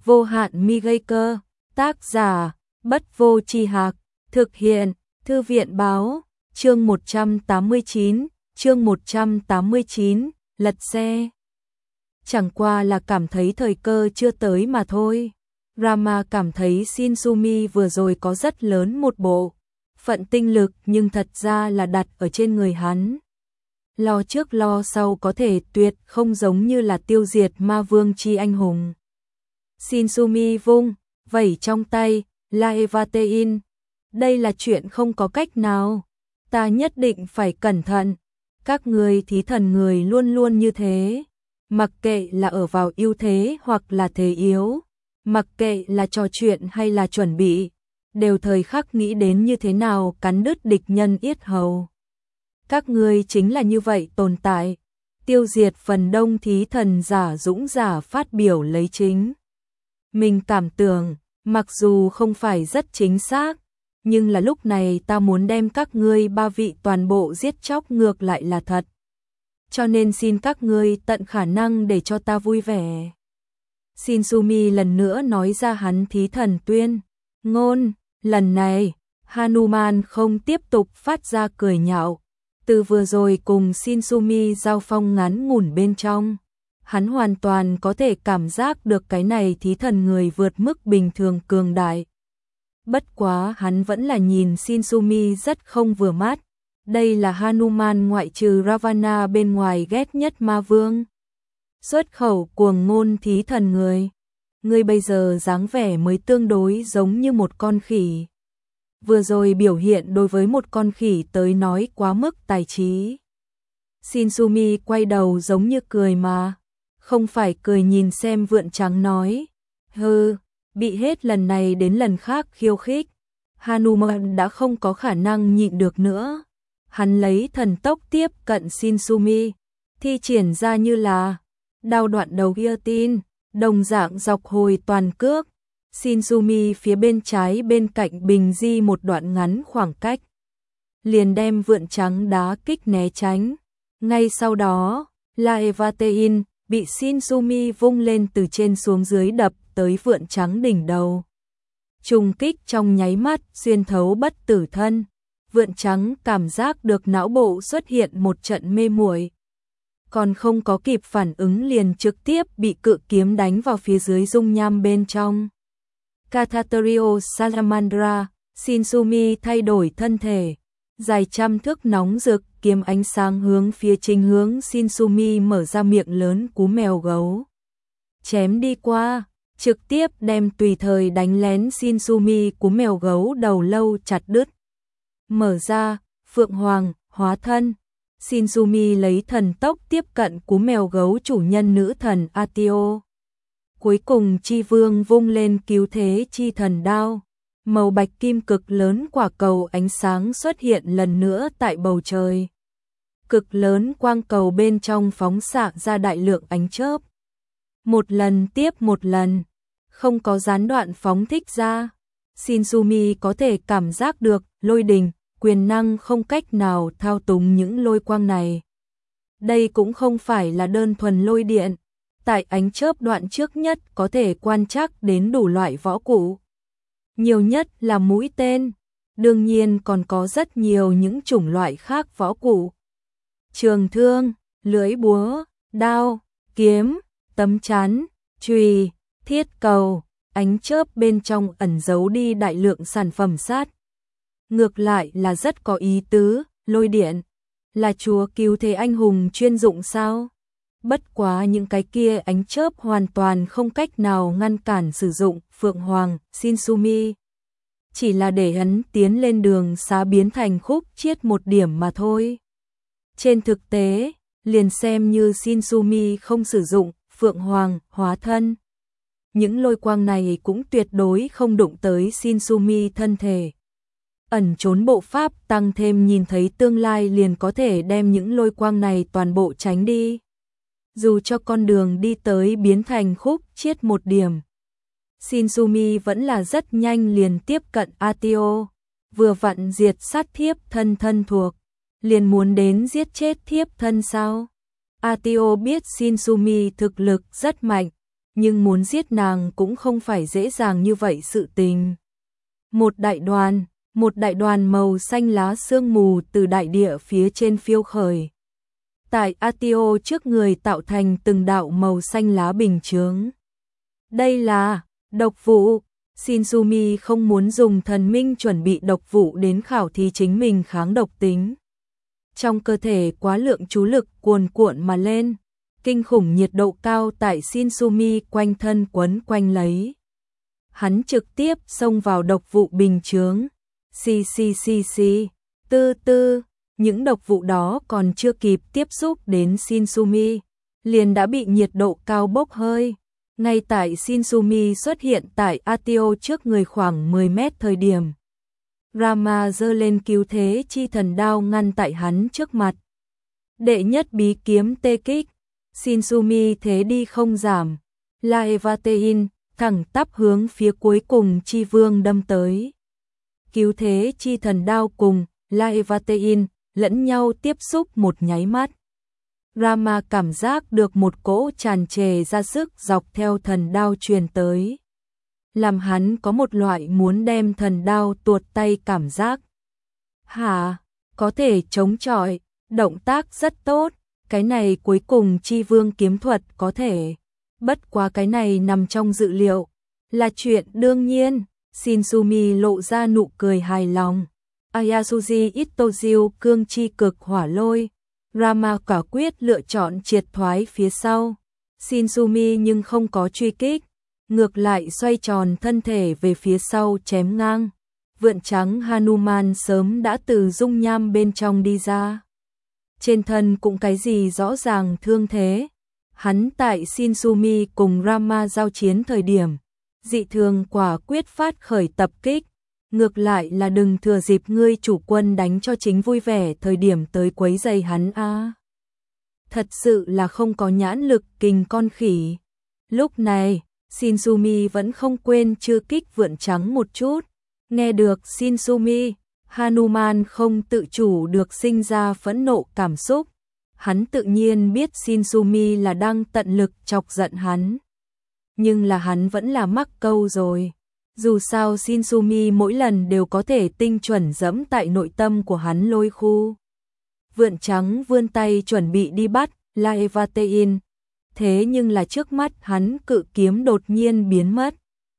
vô hạn mi gây cơ, tác giả, Bất Vô Tri Hạc, thực hiện, Thư viện báo, chương 189, lật xe. Chẳng qua là cảm thấy thời cơ chưa tới mà thôi. Rama cảm thấy Shinsumi vừa rồi có rất lớn một bộ phận tinh lực nhưng thật ra là đặt ở trên người hắn. Lo trước lo sau có thể tuyệt không giống như là tiêu diệt ma vương chi anh hùng. Shinsumi vung, vẩy trong tay, Laevatein. Đây là chuyện không có cách nào. Ta nhất định phải cẩn thận. Các người thí thần người luôn luôn như thế. Mặc kệ là ở vào ưu thế hoặc là thế yếu. Mặc kệ là trò chuyện hay là chuẩn bị. Đều thời khắc nghĩ đến như thế nào cắn đứt địch nhân yết hầu. Các ngươi chính là như vậy tồn tại. Tiêu diệt phần đông thí thần giả dũng giả phát biểu lấy chính. Mình cảm tưởng, mặc dù không phải rất chính xác, nhưng là lúc này ta muốn đem các ngươi ba vị toàn bộ giết chóc ngược lại là thật. Cho nên xin các ngươi tận khả năng để cho ta vui vẻ. Shinsumi lần nữa nói ra hắn thí thần tuyên ngôn. Lần này, Hanuman không tiếp tục phát ra cười nhạo. Từ vừa rồi cùng Shinsumi giao phong ngắn ngủn bên trong, hắn hoàn toàn có thể cảm giác được cái này thí thần người vượt mức bình thường cường đại. Bất quá hắn vẫn là nhìn Shinsumi rất không vừa mắt. Đây là Hanuman ngoại trừ Ravana bên ngoài ghét nhất ma vương. Xuất khẩu cuồng ngôn thí thần người. Ngươi bây giờ dáng vẻ mới tương đối giống như một con khỉ. Vừa rồi biểu hiện đối với một con khỉ tới nói quá mức tài trí. Shinsumi quay đầu giống như cười mà. Không phải cười nhìn xem vượn trắng nói. Hừ, bị hết lần này đến lần khác khiêu khích. Hanuman đã không có khả năng nhịn được nữa. Hắn lấy thần tốc tiếp cận Shinsumi. Thi triển ra như là đao đoạn đầu guillotine. Đồng dạng dọc hồi toàn cước. Shinsumi phía bên trái bên cạnh bình di một đoạn ngắn khoảng cách. Liền đem vượn trắng đá kích né tránh. Ngay sau đó, Laevatein bị Shinsumi vung lên từ trên xuống dưới đập tới vượn trắng đỉnh đầu. Trùng kích trong nháy mắt xuyên thấu bất tử thân. Vượn trắng cảm giác được não bộ xuất hiện một trận mê muội. Còn không có kịp phản ứng liền trực tiếp bị cự kiếm đánh vào phía dưới dung nham bên trong. Cathaterio Salamandra, Shinsumi thay đổi thân thể. Dài trăm thước nóng rực, kiếm ánh sáng hướng phía chính hướng Shinsumi mở ra miệng lớn cú mèo gấu. Chém đi qua, trực tiếp đem tùy thời đánh lén Shinsumi cú mèo gấu đầu lâu chặt đứt. Mở ra, Phượng Hoàng, hóa thân. Shinsumi lấy thần tốc tiếp cận cú mèo gấu chủ nhân nữ thần Atio. Cuối cùng chi vương vung lên cứu thế chi thần đao. Màu bạch kim cực lớn quả cầu ánh sáng xuất hiện lần nữa tại bầu trời. Cực lớn quang cầu bên trong phóng xạ ra đại lượng ánh chớp. Một lần tiếp một lần, không có gián đoạn phóng thích ra. Shinsumi có thể cảm giác được lôi đình, quyền năng không cách nào thao túng những lôi quang này. Đây cũng không phải là đơn thuần lôi điện. Tại ánh chớp đoạn trước nhất có thể quan trắc đến đủ loại võ cụ. Nhiều nhất là mũi tên. Đương nhiên còn có rất nhiều những chủng loại khác võ cụ. Trường thương, lưỡi búa, đao, kiếm, tấm chắn, chùy, thiết cầu. Ánh chớp bên trong ẩn giấu đi đại lượng sản phẩm sát. Ngược lại là rất có ý tứ, lôi điện. Là chúa cứu thế anh hùng chuyên dụng sao? Bất quá những cái kia ánh chớp hoàn toàn không cách nào ngăn cản sử dụng Phượng Hoàng, Shinsumi. Chỉ là để hắn tiến lên đường xá biến thành khúc chiết một điểm mà thôi. Trên thực tế, liền xem như Shinsumi không sử dụng Phượng Hoàng, hóa thân. Những lôi quang này cũng tuyệt đối không đụng tới Shinsumi thân thể. Ẩn trốn bộ pháp tăng thêm nhìn thấy tương lai liền có thể đem những lôi quang này toàn bộ tránh đi. Dù cho con đường đi tới biến thành khúc chiết một điểm. Shinsumi vẫn là rất nhanh liền tiếp cận Atio. Vừa vặn diệt sát thiếp thân thân thuộc. Liền muốn đến giết chết thiếp thân sao? Atio biết Shinsumi thực lực rất mạnh. nhưng muốn giết nàng cũng không phải dễ dàng như vậy sự tình. Một đại đoàn màu xanh lá sương mù từ đại địa phía trên phiêu khởi. Tại Atio trước người tạo thành từng đạo màu xanh lá bình chướng. Đây là độc vụ. Shinzumi không muốn dùng thần minh chuẩn bị độc vụ đến khảo thí chính mình kháng độc tính. Trong cơ thể quá lượng chú lực cuồn cuộn mà lên, kinh khủng nhiệt độ cao tại Shinzumi quanh thân quấn quanh lấy. Hắn trực tiếp xông vào độc vụ bình chướng. Xì, tư, những độc vụ đó còn chưa kịp tiếp xúc đến Shinzumi, liền đã bị nhiệt độ cao bốc hơi. Ngay tại Shinzumi xuất hiện tại Atio trước người khoảng 10 mét thời điểm, Rama giơ lên cứu thế chi thần đao ngăn tại hắn trước mặt. Đệ nhất bí kiếm tê kích, Shinzumi thế đi không giảm, Laevatein thẳng tắp hướng phía cuối cùng chi vương đâm tới. Cứu thế chi thần đao cùng Laevatein lẫn nhau tiếp xúc một nháy mắt. Rama cảm giác được một cỗ tràn trề ra sức dọc theo thần đao truyền tới, làm hắn có một loại muốn đem thần đao tuột tay cảm giác. Hả, có thể chống chọi, động tác rất tốt, cái này cuối cùng chi vương kiếm thuật có thể. Bất quá cái này nằm trong dự liệu, là chuyện đương nhiên. Shinzumi lộ ra nụ cười hài lòng. Ayasuji Itojiu cương chi cực hỏa lôi. Rama quả quyết lựa chọn triệt thoái phía sau. Shinzumi nhưng không có truy kích, ngược lại xoay tròn thân thể về phía sau chém ngang. Vượn trắng Hanuman sớm đã từ dung nham bên trong đi ra. Trên thân cũng cái gì rõ ràng thương thế. Hắn tại Shinzumi cùng Rama giao chiến thời điểm, dị thường quả quyết phát khởi tập kích. Ngược lại là đừng thừa dịp ngươi chủ quân đánh cho chính vui vẻ thời điểm tới quấy rầy hắn a. Thật sự là không có nhãn lực kình con khỉ. Lúc này, Shinzumi vẫn không quên chư kích vượn trắng một chút. Nghe được Shinzumi, Hanuman không tự chủ được sinh ra phẫn nộ cảm xúc. Hắn tự nhiên biết Shinzumi là đang tận lực chọc giận hắn. Nhưng là hắn vẫn là mắc câu rồi. Dù sao Shinzumi mỗi lần đều có thể tinh chuẩn dẫm tại nội tâm của hắn lôi khu. Vượn trắng vươn tay chuẩn bị đi bắt Laevatein. Thế nhưng là trước mắt hắn cự kiếm đột nhiên biến mất.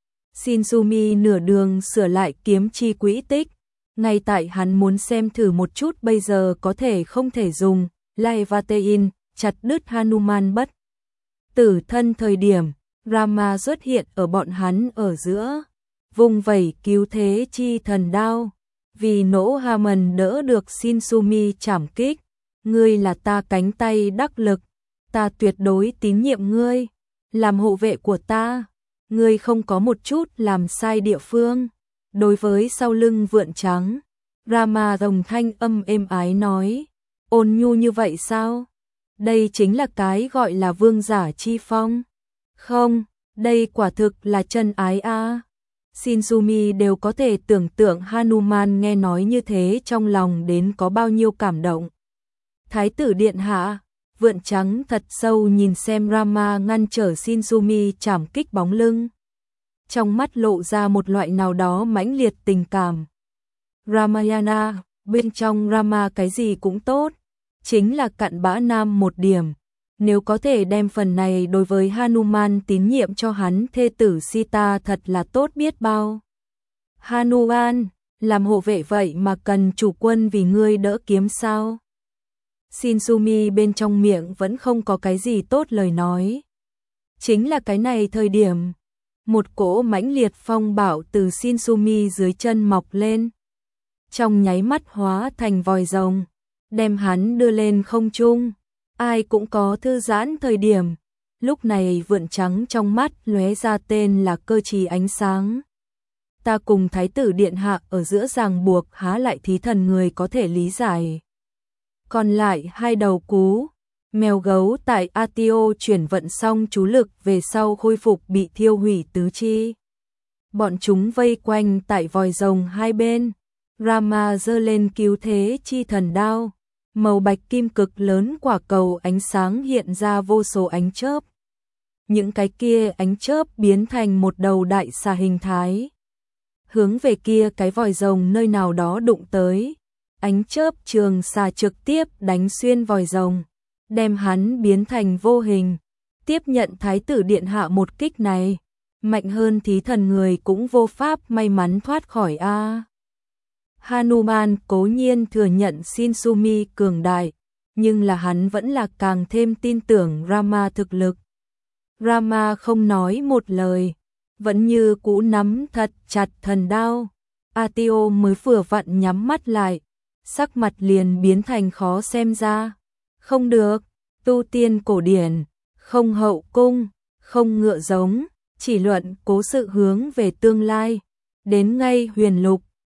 Shinzumi nửa đường sửa lại kiếm chi quỹ tích. Ngay tại hắn muốn xem thử một chút bây giờ có thể không thể dùng Laevatein chặt đứt Hanuman bất tử thân thời điểm, Rama xuất hiện ở bọn hắn ở giữa, vùng vẩy cứu thế chi thần đao. Vì nỗ Haman đỡ được Shinzumi trảm kích, ngươi là ta cánh tay đắc lực, ta tuyệt đối tín nhiệm ngươi, làm hộ vệ của ta, ngươi không có một chút làm sai địa phương. Đối với sau lưng vượn trắng, Rama đồng thanh âm êm ái nói, ôn nhu như vậy sao? Đây chính là cái gọi là vương giả chi phong. Không, đây quả thực là chân ái a. Shinzumi đều có thể tưởng tượng Hanuman nghe nói như thế trong lòng đến có bao nhiêu cảm động. Thái tử điện hạ, vượn trắng thật sâu nhìn xem Rama ngăn trở Shinzumi trảm kích bóng lưng. Trong mắt lộ ra một loại nào đó mãnh liệt tình cảm. Ramayana, bên trong Rama cái gì cũng tốt, chính là cặn bã nam một điểm. Nếu có thể đem phần này đối với Hanuman tín nhiệm cho hắn thê tử Sita thật là tốt biết bao. Hanuman, làm hộ vệ vậy mà cần chủ quân vì ngươi đỡ kiếm sao? Shinzumi bên trong miệng vẫn không có cái gì tốt lời nói. Chính là cái này thời điểm, một cỗ mãnh liệt phong bạo từ Shinzumi dưới chân mọc lên. Trong nháy mắt hóa thành vòi rồng, đem hắn đưa lên không trung. Ai cũng có thư giãn thời điểm, lúc này vượn trắng trong mắt lóe ra tên là cơ trí ánh sáng. Ta cùng thái tử điện hạ ở giữa ràng buộc há lại thí thần người có thể lý giải. Còn lại hai đầu cú, mèo gấu tại Atio chuyển vận xong chú lực về sau khôi phục bị thiêu hủy tứ chi. Bọn chúng vây quanh tại vòi rồng hai bên, Rama giơ lên cứu thế chi thần đao. Màu bạch kim cực lớn quả cầu ánh sáng hiện ra vô số ánh chớp. những cái kia ánh chớp biến thành một đầu đại xà hình thái. Hướng về kia cái vòi rồng nơi nào đó đụng tới, ánh chớp trường xà trực tiếp đánh xuyên vòi rồng, đem hắn biến thành vô hình. Tiếp nhận Thái tử điện hạ một kích này, mạnh hơn thí thần người cũng vô pháp may mắn thoát khỏi a. Hanuman cố nhiên thừa nhận Shinsumi cường đại, nhưng là hắn vẫn là càng thêm tin tưởng Rama thực lực. Rama không nói một lời, vẫn như cũ nắm thật chặt thần đao. Atio mới vừa vặn nhắm mắt lại, sắc mặt liền biến thành khó xem ra. Không được, tu tiên cổ điển, không hậu cung, không ngựa giống, chỉ luận cố sự hướng về tương lai. Đến ngay huyền lục,